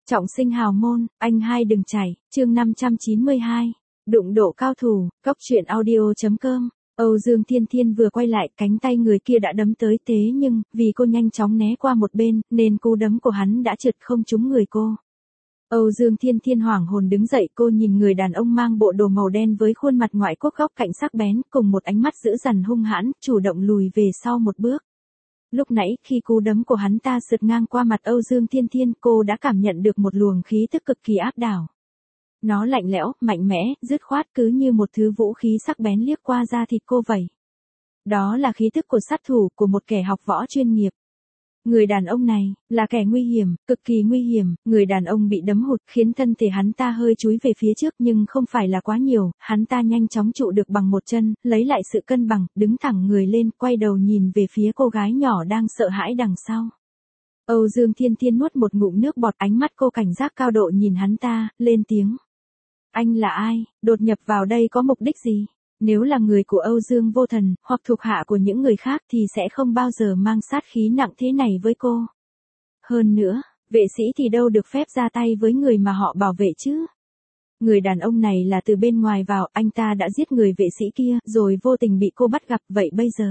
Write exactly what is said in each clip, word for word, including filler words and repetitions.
Trọng sinh hào môn, anh hai đừng chảy, chương năm trăm chín mươi hai. Đụng độ cao thủ, cóc truyện audio.com. Âu Dương Thiên Thiên vừa quay lại, cánh tay người kia đã đấm tới, thế nhưng, vì cô nhanh chóng né qua một bên, nên cú đấm của hắn đã trượt không trúng người cô. Âu Dương Thiên Thiên hoảng hồn đứng dậy, cô nhìn người đàn ông mang bộ đồ màu đen với khuôn mặt ngoại quốc góc cạnh sắc bén, cùng một ánh mắt dữ dằn hung hãn, chủ động lùi về sau một bước. Lúc nãy, khi cú đấm của hắn ta sượt ngang qua mặt Âu Dương Thiên Thiên, cô đã cảm nhận được một luồng khí tức cực kỳ áp đảo. Nó lạnh lẽo, mạnh mẽ, dứt khoát, cứ như một thứ vũ khí sắc bén liếc qua da thịt cô vậy. Đó là khí tức của sát thủ, của một kẻ học võ chuyên nghiệp. Người đàn ông này, là kẻ nguy hiểm, cực kỳ nguy hiểm. Người đàn ông bị đấm hụt, khiến thân thể hắn ta hơi chúi về phía trước, nhưng không phải là quá nhiều. Hắn ta nhanh chóng trụ được bằng một chân, lấy lại sự cân bằng, đứng thẳng người lên, quay đầu nhìn về phía cô gái nhỏ đang sợ hãi đằng sau. Âu Dương Thiên Thiên nuốt một ngụm nước bọt, ánh mắt cô cảnh giác cao độ nhìn hắn ta, lên tiếng. Anh là ai, đột nhập vào đây có mục đích gì? Nếu là người của Âu Dương Vô Thần, hoặc thuộc hạ của những người khác thì sẽ không bao giờ mang sát khí nặng thế này với cô. Hơn nữa, vệ sĩ thì đâu được phép ra tay với người mà họ bảo vệ chứ. Người đàn ông này là từ bên ngoài vào, anh ta đã giết người vệ sĩ kia, rồi vô tình bị cô bắt gặp, vậy bây giờ?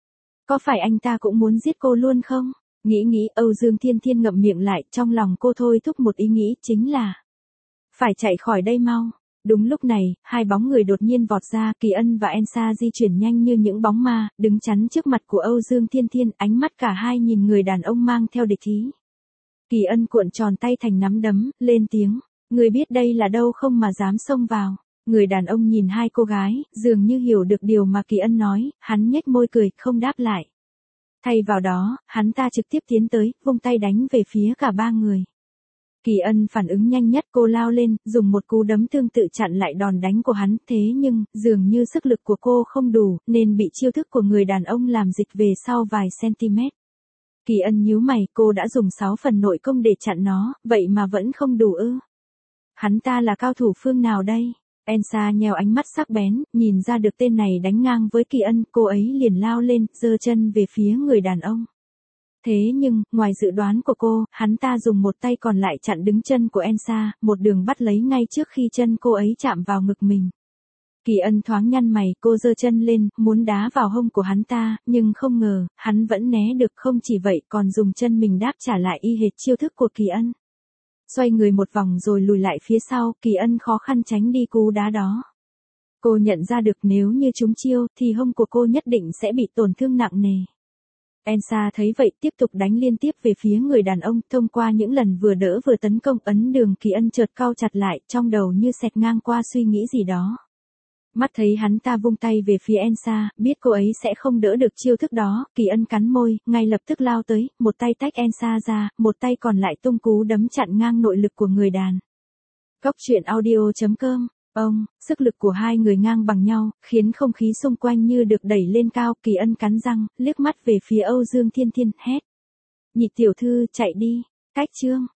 Có phải anh ta cũng muốn giết cô luôn không? Nghĩ nghĩ, Âu Dương Thiên Thiên ngậm miệng lại, trong lòng cô thôi thúc một ý nghĩ, chính là phải chạy khỏi đây mau. Đúng lúc này, hai bóng người đột nhiên vọt ra, Kỳ Ân và Elsa di chuyển nhanh như những bóng ma, đứng chắn trước mặt của Âu Dương Thiên Thiên, ánh mắt cả hai nhìn người đàn ông mang theo địch ý. Kỳ Ân cuộn tròn tay thành nắm đấm, lên tiếng, người biết đây là đâu không mà dám xông vào. Người đàn ông nhìn hai cô gái, dường như hiểu được điều mà Kỳ Ân nói, hắn nhếch môi cười, không đáp lại. Thay vào đó, hắn ta trực tiếp tiến tới, vung tay đánh về phía cả ba người. Kỳ Ân phản ứng nhanh nhất, cô lao lên, dùng một cú đấm tương tự chặn lại đòn đánh của hắn, thế nhưng, dường như sức lực của cô không đủ, nên bị chiêu thức của người đàn ông làm dịch về sau vài cm. Kỳ Ân nhíu mày, cô đã dùng sáu phần nội công để chặn nó, vậy mà vẫn không đủ ư? Hắn ta là cao thủ phương nào đây? Elsa nheo ánh mắt sắc bén, nhìn ra được tên này đánh ngang với Kỳ Ân, cô ấy liền lao lên, giơ chân về phía người đàn ông. Thế nhưng, ngoài dự đoán của cô, hắn ta dùng một tay còn lại chặn đứng chân của Elsa, một đường bắt lấy ngay trước khi chân cô ấy chạm vào ngực mình. Kỳ Ân thoáng nhăn mày, cô giơ chân lên, muốn đá vào hông của hắn ta, nhưng không ngờ, hắn vẫn né được, không chỉ vậy còn dùng chân mình đáp trả lại y hệt chiêu thức của Kỳ Ân. Xoay người một vòng rồi lùi lại phía sau, Kỳ Ân khó khăn tránh đi cú đá đó. Cô nhận ra được nếu như trúng chiêu, thì hông của cô nhất định sẽ bị tổn thương nặng nề. Elsa thấy vậy tiếp tục đánh liên tiếp về phía người đàn ông, thông qua những lần vừa đỡ vừa tấn công, ấn đường Kỳ Ân chợt cau chặt lại, trong đầu như xẹt ngang qua suy nghĩ gì đó. Mắt thấy hắn ta vung tay về phía Elsa, biết cô ấy sẽ không đỡ được chiêu thức đó, Kỳ Ân cắn môi, ngay lập tức lao tới, một tay tách Elsa ra, một tay còn lại tung cú đấm chặn ngang nội lực của người đàn. Cóc truyện audio.com. Ông, sức lực của hai người ngang bằng nhau, khiến không khí xung quanh như được đẩy lên cao, Kỳ Ân cắn răng, liếc mắt về phía Âu Dương Thiên Thiên, hét. Nhị tiểu thư, chạy đi, cách chương.